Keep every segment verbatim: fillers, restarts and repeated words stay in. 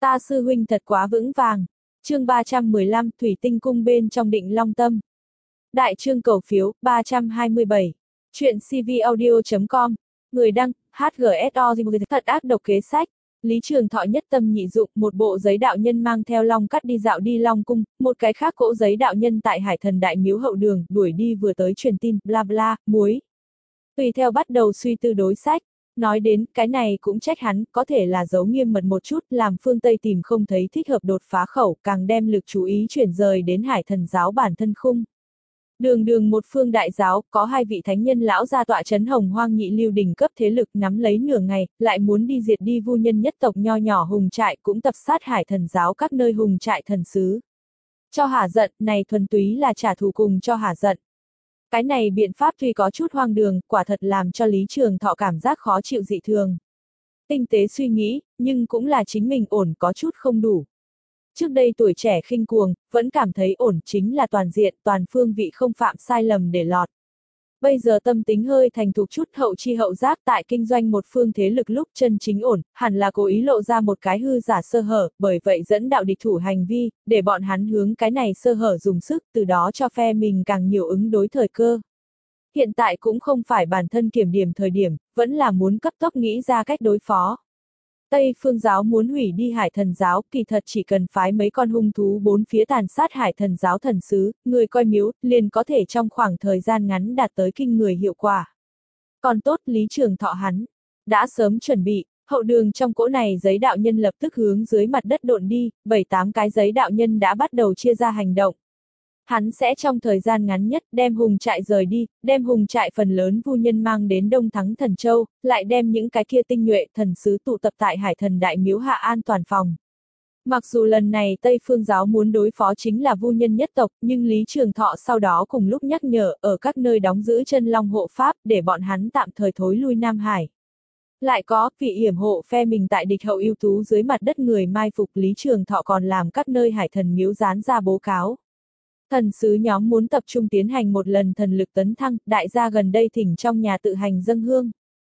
Ta sư huynh thật quá vững vàng. Chương ba trăm mười lăm, Thủy Tinh Cung bên trong Định Long Tâm. Đại chương cầu phiếu, ba trăm hai mươi bảy. Chuyện cvaudio chấm com. Người đăng, hát giê ét o thật ác độc kế sách. Lý Trường Thọ nhất tâm nhị dụng, một bộ giấy đạo nhân mang theo Long Cắt đi dạo đi Long Cung, một cái khác cỗ giấy đạo nhân tại Hải Thần Đại Miếu hậu đường, đuổi đi vừa tới truyền tin, bla bla, muối. Tùy theo bắt đầu suy tư đối sách. Nói đến, cái này cũng trách hắn, có thể là giấu nghiêm mật một chút, làm phương Tây tìm không thấy thích hợp đột phá khẩu, càng đem lực chú ý chuyển rời đến Hải Thần giáo bản thân khung. Đường đường một phương đại giáo, có hai vị thánh nhân lão gia tọa chấn Hồng Hoang nhị lưu đỉnh cấp thế lực nắm lấy nửa ngày, lại muốn đi diệt đi vu nhân nhất tộc nho nhỏ hùng trại, cũng tập sát Hải Thần giáo các nơi hùng trại thần sứ. Cho hả giận, này thuần túy là trả thù cùng cho hả giận. Cái này biện pháp tuy có chút hoang đường, quả thật làm cho Lý Trường Thọ cảm giác khó chịu dị thường. Tinh tế suy nghĩ, nhưng cũng là chính mình ổn có chút không đủ. Trước đây tuổi trẻ khinh cuồng, vẫn cảm thấy ổn chính là toàn diện, toàn phương vị không phạm sai lầm để lọt. Bây giờ tâm tính hơi thành thục chút hậu chi hậu giác tại kinh doanh một phương thế lực lúc chân chính ổn, hẳn là cố ý lộ ra một cái hư giả sơ hở, bởi vậy dẫn đạo địch thủ hành vi, để bọn hắn hướng cái này sơ hở dùng sức, từ đó cho phe mình càng nhiều ứng đối thời cơ. Hiện tại cũng không phải bản thân kiểm điểm thời điểm, vẫn là muốn cấp tốc nghĩ ra cách đối phó. Tây phương giáo muốn hủy đi Hải Thần giáo, kỳ thật chỉ cần phái mấy con hung thú bốn phía tàn sát Hải Thần giáo thần sứ, người coi miếu, liền có thể trong khoảng thời gian ngắn đạt tới kinh người hiệu quả. Còn tốt Lý Trường Thọ hắn, đã sớm chuẩn bị, hậu đường trong cỗ này giấy đạo nhân lập tức hướng dưới mặt đất độn đi, bảy tám cái giấy đạo nhân đã bắt đầu chia ra hành động. Hắn sẽ trong thời gian ngắn nhất đem hùng trại rời đi, đem hùng trại phần lớn vu nhân mang đến Đông Thắng Thần Châu, lại đem những cái kia tinh nhuệ thần sứ tụ tập tại Hải Thần Đại Miếu hạ an toàn phòng. Mặc dù lần này Tây Phương giáo muốn đối phó chính là vu nhân nhất tộc, nhưng Lý Trường Thọ sau đó cùng lúc nhắc nhở ở các nơi đóng giữ chân long hộ pháp để bọn hắn tạm thời thối lui Nam Hải. Lại có, vị yểm hộ phe mình tại địch hậu ưu tú dưới mặt đất người mai phục Lý Trường Thọ còn làm các nơi Hải Thần miếu dán ra bố cáo. Thần sứ nhóm muốn tập trung tiến hành một lần thần lực tấn thăng, đại gia gần đây thỉnh trong nhà tự hành dâng hương.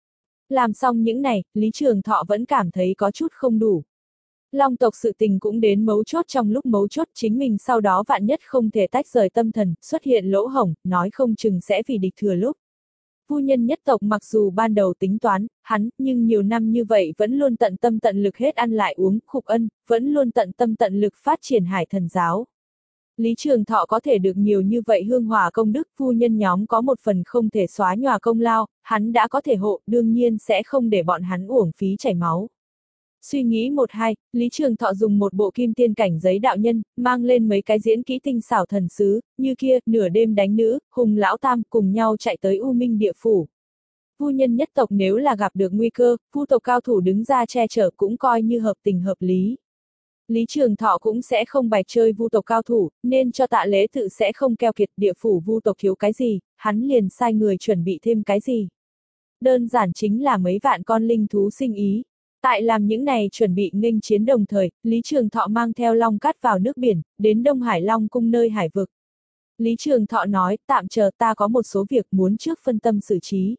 Làm xong những này, Lý Trường Thọ vẫn cảm thấy có chút không đủ. Long tộc sự tình cũng đến mấu chốt trong lúc mấu chốt chính mình sau đó vạn nhất không thể tách rời tâm thần, xuất hiện lỗ hổng, nói không chừng sẽ vì địch thừa lúc. Vu nhân nhất tộc mặc dù ban đầu tính toán, hắn, nhưng nhiều năm như vậy vẫn luôn tận tâm tận lực hết ăn lại uống, khục ân, vẫn luôn tận tâm tận lực phát triển Hải Thần giáo. Lý Trường Thọ có thể được nhiều như vậy hương hỏa công đức, phu nhân nhóm có một phần không thể xóa nhòa công lao, hắn đã có thể hộ, đương nhiên sẽ không để bọn hắn uổng phí chảy máu. Suy nghĩ một hai, Lý Trường Thọ dùng một bộ kim tiên cảnh giấy đạo nhân, mang lên mấy cái diễn kỹ tinh xảo thần sứ, như kia, nửa đêm đánh nữ, hùng lão tam cùng nhau chạy tới U Minh địa phủ. Vu nhân nhất tộc nếu là gặp được nguy cơ, vu tộc cao thủ đứng ra che chở cũng coi như hợp tình hợp lý. Lý Trường Thọ cũng sẽ không bạch chơi vu tộc cao thủ, nên cho Tạ Lễ Tự sẽ không keo kiệt địa phủ vu tộc thiếu cái gì, hắn liền sai người chuẩn bị thêm cái gì. Đơn giản chính là mấy vạn con linh thú sinh ý. Tại làm những này chuẩn bị nghênh chiến đồng thời, Lý Trường Thọ mang theo Long Cắt vào nước biển, đến Đông Hải Long cung nơi hải vực. Lý Trường Thọ nói, tạm chờ ta có một số việc muốn trước phân tâm xử trí.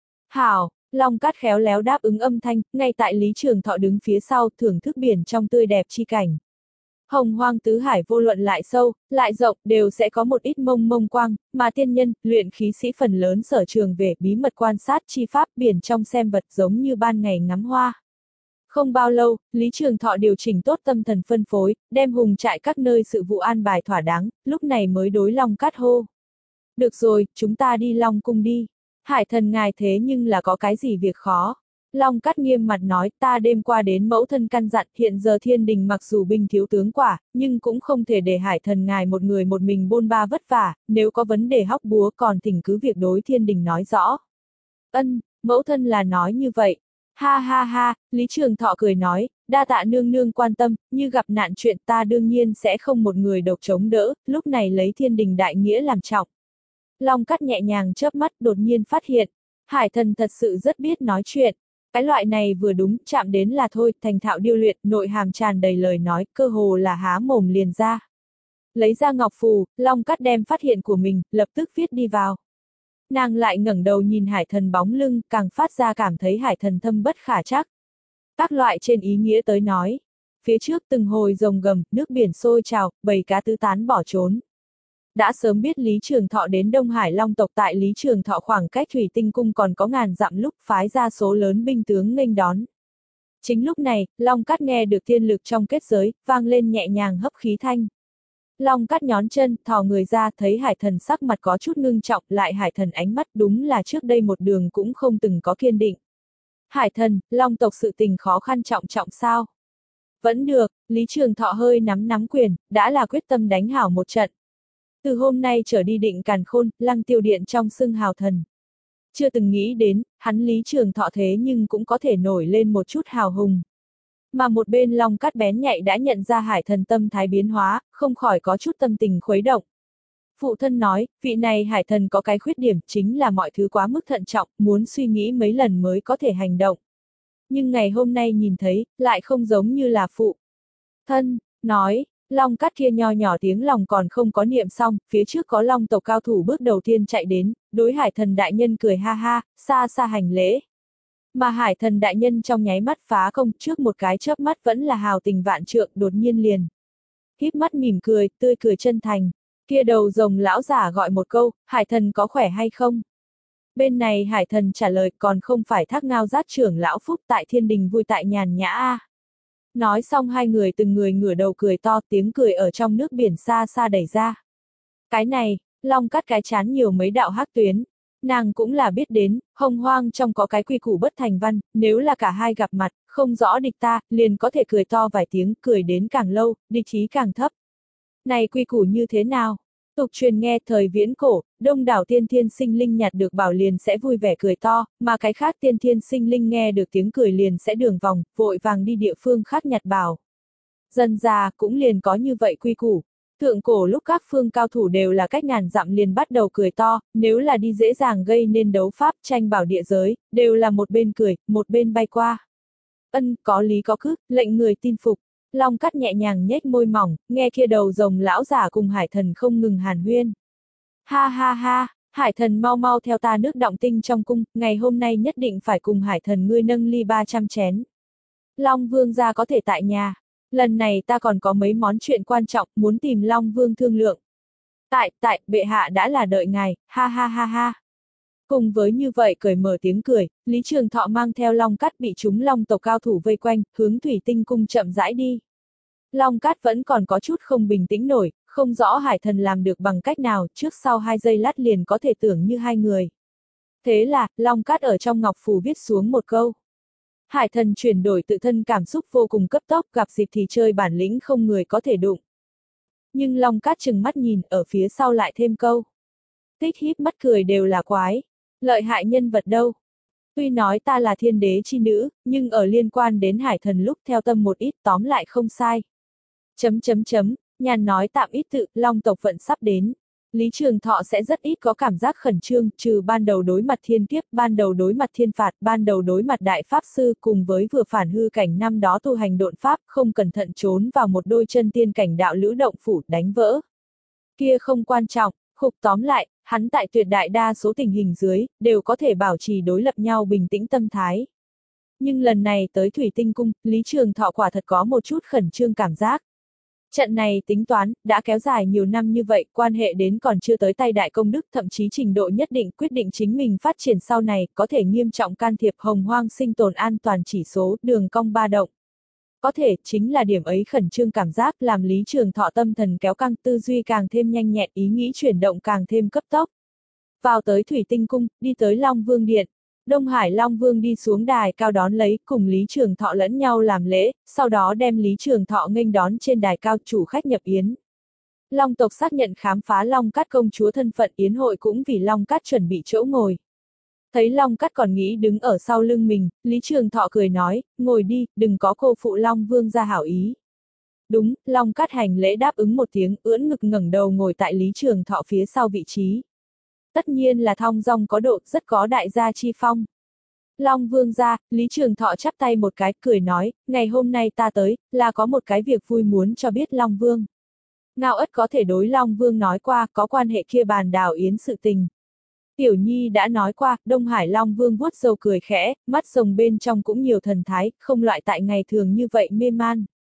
Hảo! Long Cát khéo léo đáp ứng âm thanh, ngay tại Lý Trường Thọ đứng phía sau thưởng thức biển trong tươi đẹp chi cảnh. Hồng Hoang tứ hải vô luận lại sâu, lại rộng, đều sẽ có một ít mông mông quang, mà tiên nhân, luyện khí sĩ phần lớn sở trường về bí mật quan sát chi pháp biển trong xem vật giống như ban ngày ngắm hoa. Không bao lâu, Lý Trường Thọ điều chỉnh tốt tâm thần phân phối, đem hùng trại các nơi sự vụ an bài thỏa đáng, lúc này mới đối Long Cát hô. Được rồi, chúng ta đi Long cung đi. Hải thần ngài thế nhưng là có cái gì việc khó. Long Cát nghiêm mặt nói, ta đêm qua đến mẫu thân căn dặn, hiện giờ thiên đình mặc dù binh thiếu tướng quả, nhưng cũng không thể để hải thần ngài một người một mình bôn ba vất vả, nếu có vấn đề hóc búa còn thỉnh cứ việc đối thiên đình nói rõ. Ân, mẫu thân là nói như vậy. Ha ha ha, Lý Trường Thọ cười nói, đa tạ nương nương quan tâm, như gặp nạn chuyện ta đương nhiên sẽ không một người độc chống đỡ, lúc này lấy thiên đình đại nghĩa làm trọng. Long Cát nhẹ nhàng chớp mắt đột nhiên phát hiện, hải thần thật sự rất biết nói chuyện. Cái loại này vừa đúng, chạm đến là thôi, thành thạo điêu luyện, nội hàm tràn đầy lời nói, cơ hồ là há mồm liền ra. Lấy ra ngọc phù, Long Cát đem phát hiện của mình, lập tức viết đi vào. Nàng lại ngẩng đầu nhìn hải thần bóng lưng, càng phát ra cảm thấy hải thần thâm bất khả trắc. Các loại trên ý nghĩa tới nói, phía trước từng hồi rồng gầm, nước biển sôi trào, bầy cá tứ tán bỏ trốn. Đã sớm biết Lý Trường Thọ đến Đông Hải Long tộc tại Lý Trường Thọ khoảng cách Thủy Tinh Cung còn có ngàn dặm lúc phái ra số lớn binh tướng nghênh đón. Chính lúc này, Long Cát nghe được tiên lực trong kết giới, vang lên nhẹ nhàng hấp khí thanh. Long Cát nhón chân, thò người ra, thấy Hải Thần sắc mặt có chút ngưng trọng, lại Hải Thần ánh mắt đúng là trước đây một đường cũng không từng có kiên định. Hải Thần, Long tộc sự tình khó khăn trọng trọng sao? Vẫn được, Lý Trường Thọ hơi nắm nắm quyền, đã là quyết tâm đánh hảo một trận. Từ hôm nay trở đi định càn khôn, Lăng Tiêu Điện trong xưng hào thần. Chưa từng nghĩ đến, hắn Lý Trường Thọ thế nhưng cũng có thể nổi lên một chút hào hùng. Mà một bên Long Cát bén nhạy đã nhận ra Hải Thần tâm thái biến hóa, không khỏi có chút tâm tình khuấy động. Phụ thân nói, vị này Hải Thần có cái khuyết điểm chính là mọi thứ quá mức thận trọng, muốn suy nghĩ mấy lần mới có thể hành động. Nhưng ngày hôm nay nhìn thấy, lại không giống như là phụ thân, nói. Long Cát kia nho nhỏ tiếng lòng còn không có niệm xong, phía trước có Long tộc cao thủ bước đầu tiên chạy đến, đối Hải Thần đại nhân cười ha ha, xa xa hành lễ. Mà Hải Thần đại nhân trong nháy mắt phá không, trước một cái chớp mắt vẫn là hào tình vạn trượng, đột nhiên liền híp mắt mỉm cười, tươi cười chân thành. Kia đầu rồng lão giả gọi một câu, Hải Thần có khỏe hay không? Bên này Hải Thần trả lời, còn không phải Thác Ngao Giác trưởng lão phúc tại thiên đình vui tại nhàn nhã a. Nói xong hai người từng người ngửa đầu cười to, tiếng cười ở trong nước biển xa xa đẩy ra. Cái này, Long Cát cái chán nhiều mấy đạo hắc tuyến. Nàng cũng là biết đến, hồng hoang trong có cái quy củ bất thành văn, nếu là cả hai gặp mặt, không rõ địch ta, liền có thể cười to vài tiếng, cười đến càng lâu, địch ý càng thấp. Này quy củ như thế nào? Tục truyền nghe thời viễn cổ, đông đảo tiên thiên sinh linh nhặt được bảo liền sẽ vui vẻ cười to, mà cái khác tiên thiên sinh linh nghe được tiếng cười liền sẽ đường vòng, vội vàng đi địa phương khác nhặt bảo. Dần già cũng liền có như vậy quy củ. Thượng cổ lúc các phương cao thủ đều là cách ngàn dặm liền bắt đầu cười to, nếu là đi dễ dàng gây nên đấu pháp tranh bảo địa giới, đều là một bên cười, một bên bay qua. Ân, có lý có cứ, lệnh người tin phục. Long Cát nhẹ nhàng nhếch môi mỏng, nghe kia đầu rồng lão giả cùng Hải Thần không ngừng hàn huyên. Ha ha ha, Hải Thần mau mau theo ta nước động tinh trong cung, ngày hôm nay nhất định phải cùng Hải Thần ngươi nâng ly ba trăm chén. Long Vương gia có thể tại nhà. Lần này ta còn có mấy món chuyện quan trọng, muốn tìm Long Vương thương lượng. Tại, tại, bệ hạ đã là đợi ngài, ha ha ha ha. Cùng với như vậy cởi mở tiếng cười, Lý Trường Thọ mang theo Long Cát bị chúng Long tộc cao thủ vây quanh, hướng Thủy Tinh Cung chậm rãi đi. Long Cát vẫn còn có chút không bình tĩnh nổi, không rõ Hải Thần làm được bằng cách nào, trước sau hai giây lát liền có thể tưởng như hai người. Thế là, Long Cát ở trong ngọc phù viết xuống một câu. Hải Thần chuyển đổi tự thân cảm xúc vô cùng cấp tốc, gặp dịp thì chơi bản lĩnh không người có thể đụng. Nhưng Long Cát chừng mắt nhìn, ở phía sau lại thêm câu. Tích híp mắt cười đều là quái. Lợi hại nhân vật đâu. Tuy nói ta là thiên đế chi nữ, nhưng ở liên quan đến Hải Thần lúc theo tâm một ít tóm lại không sai. Chấm chấm chấm, nhàn nói tạm ít tự, Long tộc vận sắp đến. Lý Trường Thọ sẽ rất ít có cảm giác khẩn trương, trừ ban đầu đối mặt thiên kiếp, ban đầu đối mặt thiên phạt, ban đầu đối mặt đại pháp sư cùng với vừa phản hư cảnh năm đó tu hành độn pháp, không cẩn thận trốn vào một đôi chân tiên cảnh đạo lữ động phủ, đánh vỡ. Kia không quan trọng, khục tóm lại, hắn tại tuyệt đại đa số tình hình dưới, đều có thể bảo trì đối lập nhau bình tĩnh tâm thái. Nhưng lần này tới Thủy Tinh Cung, Lý Trường Thọ quả thật có một chút khẩn trương cảm giác. Trận này tính toán, đã kéo dài nhiều năm như vậy, quan hệ đến còn chưa tới tay đại công đức, thậm chí trình độ nhất định quyết định chính mình phát triển sau này, có thể nghiêm trọng can thiệp hồng hoang sinh tồn an toàn chỉ số, đường cong ba động. Có thể, chính là điểm ấy khẩn trương cảm giác làm Lý Trường Thọ tâm thần kéo căng, tư duy càng thêm nhanh nhẹn, ý nghĩ chuyển động càng thêm cấp tốc. Vào tới Thủy Tinh Cung, đi tới Long Vương Điện. Đông Hải Long Vương đi xuống đài cao đón lấy, cùng Lý Trường Thọ lẫn nhau làm lễ, sau đó đem Lý Trường Thọ nghênh đón trên đài cao chủ khách nhập yến. Long tộc xác nhận khám phá Long Cát công chúa thân phận, yến hội cũng vì Long Cát chuẩn bị chỗ ngồi. Thấy Long Cát còn nghĩ đứng ở sau lưng mình, Lý Trường Thọ cười nói, ngồi đi, đừng có cô phụ Long Vương ra hảo ý. Đúng, Long Cát hành lễ đáp ứng một tiếng, ưỡn ngực ngẩng đầu ngồi tại Lý Trường Thọ phía sau vị trí. Tất nhiên là thong dong có độ, rất có đại gia chi phong. Long Vương ra, Lý Trường Thọ chắp tay một cái, cười nói, ngày hôm nay ta tới, là có một cái việc vui muốn cho biết Long Vương. Ngao Ất có thể đối Long Vương nói qua, có quan hệ kia bàn đào yến sự tình. Tiểu Nhi đã nói qua, Đông Hải Long Vương vuốt râu cười khẽ, mắt rồng bên trong cũng nhiều thần thái, không loại tại ngày thường như vậy mê man.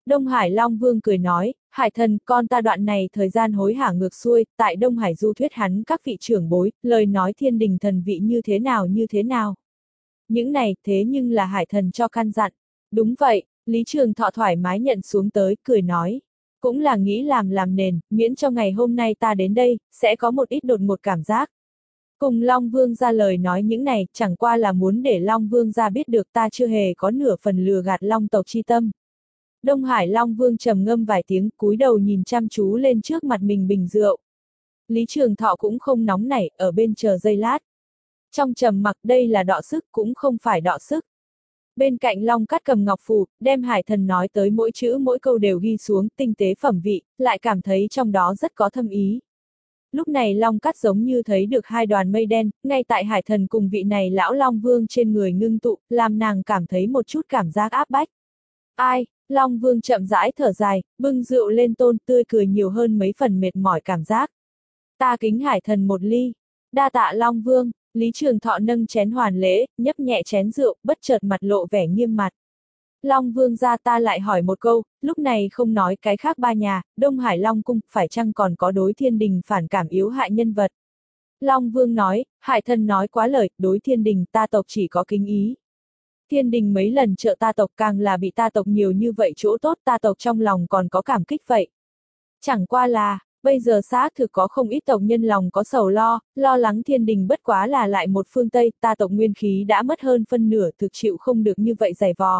Đông Hải Long Vương cười nói, Hải thần, con ta đoạn này thời gian hối hả ngược xuôi, tại Đông Hải du thuyết hắn các vị trưởng bối, lời nói thiên đình thần vị như thế nào như thế nào. Những này, thế nhưng là Hải thần cho căn dặn. Đúng vậy, Lý Trường Thọ thoải mái nhận xuống tới, cười nói. Cũng là nghĩ làm làm nền, miễn cho ngày hôm nay ta đến đây, sẽ có một ít đột ngột cảm giác. Cùng Long Vương ra lời nói những này, chẳng qua là muốn để Long Vương ra biết được ta chưa hề có nửa phần lừa gạt Long tộc chi tâm. Đông Hải Long Vương trầm ngâm vài tiếng, cúi đầu nhìn chăm chú lên trước mặt mình bình rượu. Lý Trường Thọ cũng không nóng nảy, ở bên chờ giây lát. Trong trầm mặc đây là đọ sức cũng không phải đọ sức. Bên cạnh Long Cát cầm ngọc phù, đem Hải thần nói tới mỗi chữ mỗi câu đều ghi xuống, tinh tế phẩm vị, lại cảm thấy trong đó rất có thâm ý. Lúc này Long Cát giống như thấy được hai đoàn mây đen, ngay tại Hải thần cùng vị này lão Long Vương trên người ngưng tụ, làm nàng cảm thấy một chút cảm giác áp bách. Ai? Long Vương chậm rãi thở dài, bưng rượu lên tôn, tươi cười nhiều hơn mấy phần mệt mỏi cảm giác. Ta kính Hải thần một ly. Đa tạ Long Vương. Lý Trường Thọ nâng chén hoàn lễ, nhấp nhẹ chén rượu, bất chợt mặt lộ vẻ nghiêm mặt. Long Vương gia, ta lại hỏi một câu, lúc này không nói cái khác ba nhà, Đông Hải Long Cung, phải chăng còn có đối thiên đình phản cảm yếu hại nhân vật? Long Vương nói, Hải thần nói quá lời, đối thiên đình ta tộc chỉ có kính ý. Thiên đình mấy lần trợ ta tộc càng là bị ta tộc nhiều như vậy chỗ tốt, ta tộc trong lòng còn có cảm kích vậy. Chẳng qua là, bây giờ xác thực có không ít tộc nhân lòng có sầu lo, lo lắng thiên đình bất quá là lại một phương Tây, ta tộc nguyên khí đã mất hơn phân nửa, thực chịu không được như vậy dày vò.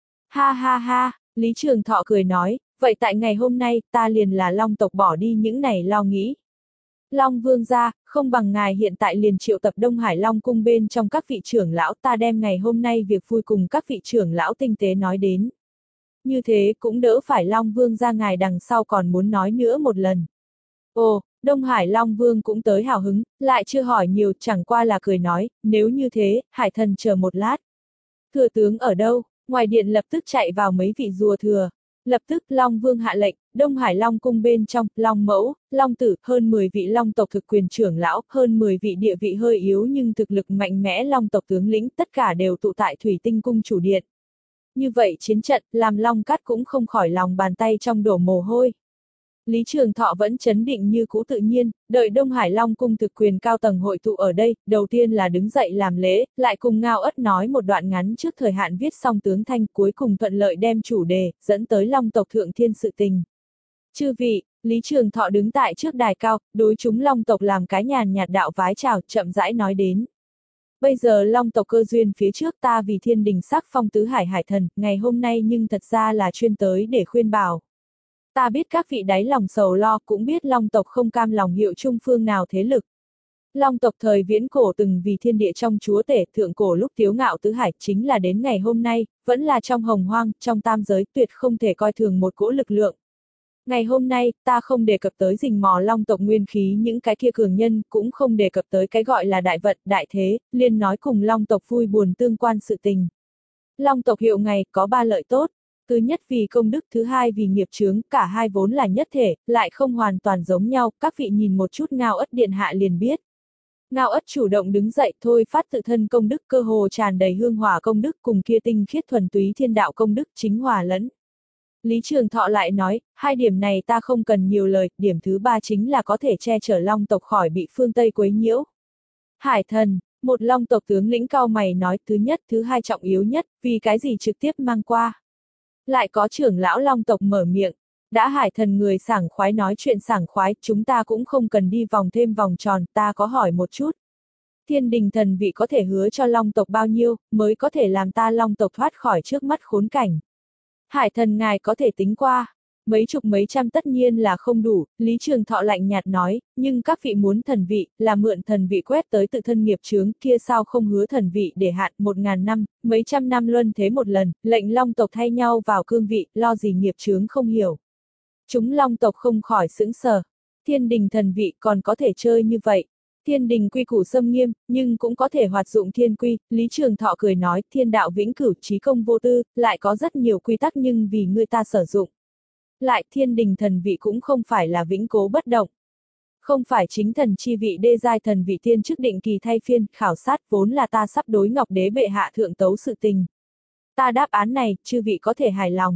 Ha ha ha, Lý Trường Thọ cười nói, vậy tại ngày hôm nay, ta liền là Long tộc bỏ đi những này lo nghĩ. Long Vương gia, không bằng ngài hiện tại liền triệu tập Đông Hải Long Cung bên trong các vị trưởng lão, ta đem ngày hôm nay việc vui cùng các vị trưởng lão tinh tế nói đến. Như thế cũng đỡ phải Long Vương gia ngài đằng sau còn muốn nói nữa một lần. Ồ, Đông Hải Long Vương cũng tới hào hứng, lại chưa hỏi nhiều, chẳng qua là cười nói, nếu như thế, Hải thần chờ một lát. Thừa tướng ở đâu? Ngoài điện lập tức chạy vào mấy vị rùa thừa. Lập tức Long Vương hạ lệnh, Đông Hải Long Cung bên trong, Long Mẫu, Long Tử, hơn mười vị Long tộc thực quyền trưởng lão, hơn mười vị địa vị hơi yếu nhưng thực lực mạnh mẽ Long tộc tướng lĩnh, tất cả đều tụ tại Thủy Tinh Cung chủ điện. Như vậy chiến trận, làm Long Cát cũng không khỏi lòng bàn tay trong đổ mồ hôi. Lý Trường Thọ vẫn chấn định như cũ tự nhiên, đợi Đông Hải Long Cung thực quyền cao tầng hội tụ ở đây, đầu tiên là đứng dậy làm lễ, lại cùng Ngao Ất nói một đoạn ngắn trước thời hạn viết xong tướng thanh, cuối cùng thuận lợi đem chủ đề, dẫn tới Long tộc thượng thiên sự tình. Chư vị, Lý Trường Thọ đứng tại trước đài cao, đối chúng Long tộc làm cái nhàn nhạt đạo vái chào, chậm rãi nói đến. Bây giờ Long tộc cơ duyên phía trước ta vì thiên đình sắc phong tứ hải hải thần, ngày hôm nay nhưng thật ra là chuyên tới để khuyên bảo. Ta biết các vị đáy lòng sầu lo, cũng biết Long tộc không cam lòng hiệu chung phương nào thế lực. Long tộc thời viễn cổ từng vì thiên địa trong chúa tể, thượng cổ lúc tiếu ngạo tứ hải, chính là đến ngày hôm nay, vẫn là trong hồng hoang, trong tam giới, tuyệt không thể coi thường một cỗ lực lượng. Ngày hôm nay, ta không đề cập tới rình mò Long tộc nguyên khí những cái kia cường nhân, cũng không đề cập tới cái gọi là đại vận, đại thế, liền nói cùng Long tộc vui buồn tương quan sự tình. Long tộc hiệu ngày, có ba lợi tốt. Thứ nhất vì công đức, thứ hai vì nghiệp chướng, cả hai vốn là nhất thể, lại không hoàn toàn giống nhau, các vị nhìn một chút Ngao Ất điện hạ liền biết. Ngao Ất chủ động đứng dậy, thôi phát tự thân công đức, cơ hồ tràn đầy hương hỏa công đức cùng kia tinh khiết thuần túy thiên đạo công đức chính hòa lẫn. Lý Trường Thọ lại nói, hai điểm này ta không cần nhiều lời, điểm thứ ba chính là có thể che chở Long tộc khỏi bị phương Tây quấy nhiễu. Hải thần, một Long tộc tướng lĩnh cao mày nói, thứ nhất, thứ hai trọng yếu nhất, vì cái gì trực tiếp mang qua. Lại có trưởng lão Long tộc mở miệng, đã Hải thần người sảng khoái nói chuyện sảng khoái, chúng ta cũng không cần đi vòng thêm vòng tròn, ta có hỏi một chút. Thiên đình thần vị có thể hứa cho Long tộc bao nhiêu, mới có thể làm ta Long tộc thoát khỏi trước mắt khốn cảnh. Hải thần ngài có thể tính qua, mấy chục mấy trăm tất nhiên là không đủ, Lý Trường Thọ lạnh nhạt nói, nhưng các vị muốn thần vị, là mượn thần vị quét tới tự thân nghiệp chướng, kia sao không hứa thần vị để hạn một ngàn năm, mấy trăm năm luân thế một lần, lệnh Long tộc thay nhau vào cương vị, lo gì nghiệp chướng không hiểu. Chúng Long tộc không khỏi sững sờ, thiên đình thần vị còn có thể chơi như vậy. Thiên đình quy củ xâm nghiêm, nhưng cũng có thể hoạt dụng thiên quy, Lý Trường Thọ cười nói, thiên đạo vĩnh cửu trí công vô tư, lại có rất nhiều quy tắc nhưng vì người ta sử dụng. Lại thiên đình thần vị cũng không phải là vĩnh cố bất động. Không phải chính thần chi vị đê giai thần vị tiên chức định kỳ thay phiên, khảo sát vốn là ta sắp đối Ngọc Đế bệ hạ thượng tấu sự tình. Ta đáp án này, chư vị có thể hài lòng.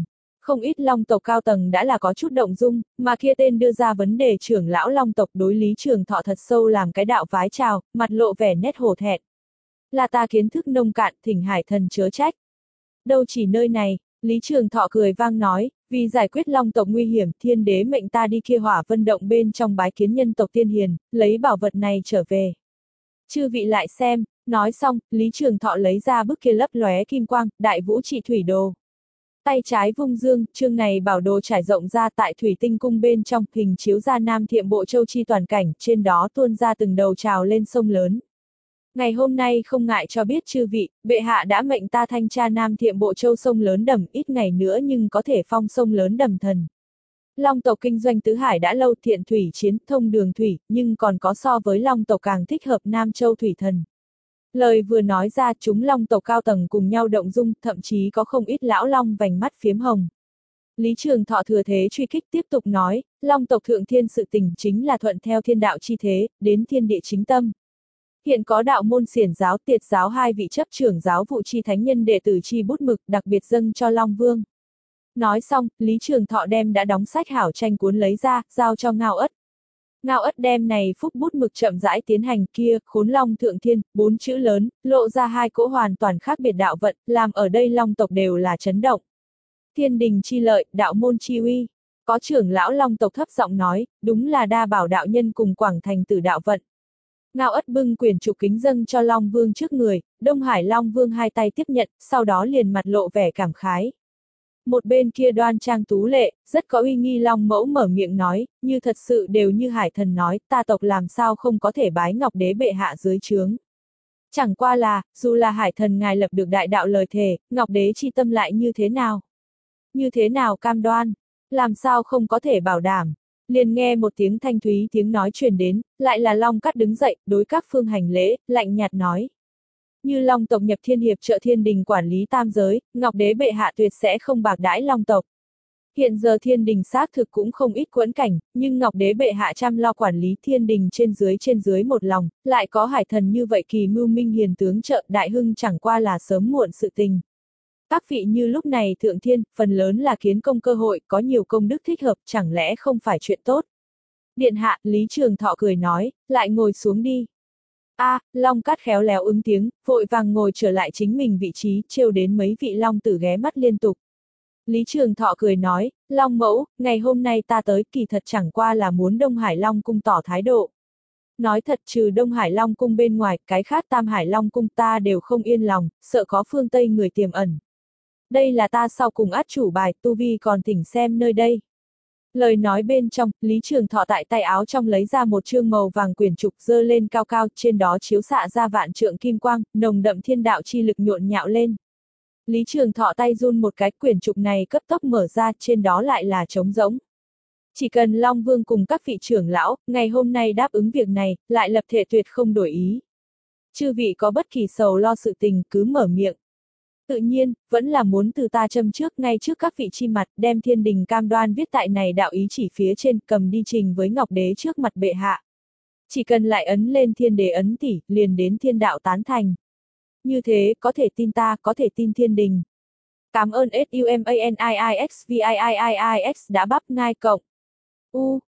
Không ít Long tộc cao tầng đã là có chút động dung, mà kia tên đưa ra vấn đề trưởng lão Long tộc đối Lý Trường Thọ thật sâu làm cái đạo vái chào, mặt lộ vẻ nét hổ thẹn. Là ta kiến thức nông cạn, thỉnh hải thần chớ trách. Đâu chỉ nơi này, Lý Trường Thọ cười vang nói, vì giải quyết Long tộc nguy hiểm, thiên đế mệnh ta đi kia Hỏa Vân động bên trong bái kiến nhân tộc tiên hiền, lấy bảo vật này trở về. Chư vị lại xem, nói xong, Lý Trường Thọ lấy ra bức kia lấp lóe kim quang, đại vũ trị thủy đồ. Tay trái vung dương, chương này bảo đồ trải rộng ra tại thủy tinh cung bên trong, hình chiếu ra Nam Thiệm Bộ Châu chi toàn cảnh, trên đó tuôn ra từng đầu trào lên sông lớn. Ngày hôm nay không ngại cho biết chư vị, bệ hạ đã mệnh ta thanh tra Nam Thiệm Bộ Châu sông lớn đầm, ít ngày nữa nhưng có thể phong sông lớn đầm thần. Long tộc kinh doanh tứ hải đã lâu, thiện thủy chiến thông đường thủy, nhưng còn có so với Long tộc càng thích hợp Nam Châu thủy thần. Lời vừa nói ra, chúng Long tộc cao tầng cùng nhau động dung, thậm chí có không ít lão Long vành mắt phiếm hồng. Lý Trường Thọ thừa thế truy kích tiếp tục nói, Long tộc thượng thiên sự tình chính là thuận theo thiên đạo chi thế, đến thiên địa chính tâm. Hiện có đạo môn xiển giáo, tiệt giáo hai vị chấp trưởng giáo vụ chi thánh nhân đệ tử chi bút mực đặc biệt dâng cho Long Vương. Nói xong, Lý Trường Thọ đem đã đóng sách hảo tranh cuốn lấy ra, giao cho Ngao Ất. Ngao Ất đem này phúc bút mực chậm rãi tiến hành kia, khốn Long thượng thiên, bốn chữ lớn, lộ ra hai cỗ hoàn toàn khác biệt đạo vận, làm ở đây Long tộc đều là chấn động. Thiên đình chi lợi, đạo môn chi uy. Có trưởng lão Long tộc thấp giọng nói, đúng là đa bảo đạo nhân cùng Quảng Thành tử đạo vận. Ngao Ất bưng quyển trục kính dâng cho Long Vương trước người, Đông Hải Long Vương hai tay tiếp nhận, sau đó liền mặt lộ vẻ cảm khái. Một bên kia đoan trang tú lệ, rất có uy nghi Long Mẫu mở miệng nói, như thật sự đều như hải thần nói, ta tộc làm sao không có thể bái Ngọc Đế bệ hạ dưới trướng. Chẳng qua là, dù là hải thần ngài lập được đại đạo lời thề, Ngọc Đế chi tâm lại như thế nào? Như thế nào cam đoan? Làm sao không có thể bảo đảm? Liền nghe một tiếng thanh thúy tiếng nói truyền đến, lại là Long Cát đứng dậy, đối các phương hành lễ, lạnh nhạt nói. Như Long tộc nhập thiên hiệp trợ thiên đình quản lý tam giới, Ngọc Đế bệ hạ tuyệt sẽ không bạc đãi Long tộc. Hiện giờ thiên đình xác thực cũng không ít quẫn cảnh, nhưng Ngọc Đế bệ hạ chăm lo quản lý thiên đình trên dưới trên dưới một lòng, lại có hải thần như vậy kỳ mưu minh hiền tướng trợ, đại hưng chẳng qua là sớm muộn sự tình. Các vị như lúc này thượng thiên, phần lớn là kiến công cơ hội, có nhiều công đức thích hợp, chẳng lẽ không phải chuyện tốt. Điện hạ, Lý Trường Thọ cười nói, lại ngồi xuống đi. A, à, Long Cát khéo léo ứng tiếng, vội vàng ngồi trở lại chính mình vị trí, trêu đến mấy vị Long tử ghé mắt liên tục. Lý Trường Thọ cười nói, Long mẫu, ngày hôm nay ta tới kỳ thật chẳng qua là muốn Đông Hải Long cung tỏ thái độ. Nói thật trừ Đông Hải Long cung bên ngoài, cái khác Tam Hải Long cung ta đều không yên lòng, sợ có phương Tây người tiềm ẩn. Đây là ta sau cùng át chủ bài, tu vi còn thỉnh xem nơi đây. Lời nói bên trong, Lý Trường Thọ tại tay áo trong lấy ra một chương màu vàng quyển trục dơ lên cao cao, trên đó chiếu xạ ra vạn trượng kim quang, nồng đậm thiên đạo chi lực nhộn nhạo lên. Lý Trường Thọ tay run một cái, quyển trục này cấp tốc mở ra, trên đó lại là trống rỗng. Chỉ cần Long Vương cùng các vị trưởng lão, ngày hôm nay đáp ứng việc này, lại lập thể tuyệt không đổi ý. Chư vị có bất kỳ sầu lo sự tình cứ mở miệng. Tự nhiên, vẫn là muốn từ ta châm trước ngay trước các vị chi mặt, đem thiên đình cam đoan viết tại này đạo ý chỉ phía trên, cầm đi trình với Ngọc Đế trước mặt bệ hạ. Chỉ cần lại ấn lên thiên đế ấn tỷ, liền đến thiên đạo tán thành. Như thế, có thể tin ta, có thể tin thiên đình. Cảm ơn SUMANIIXVIIIIX đã bắp ngai cộng. U,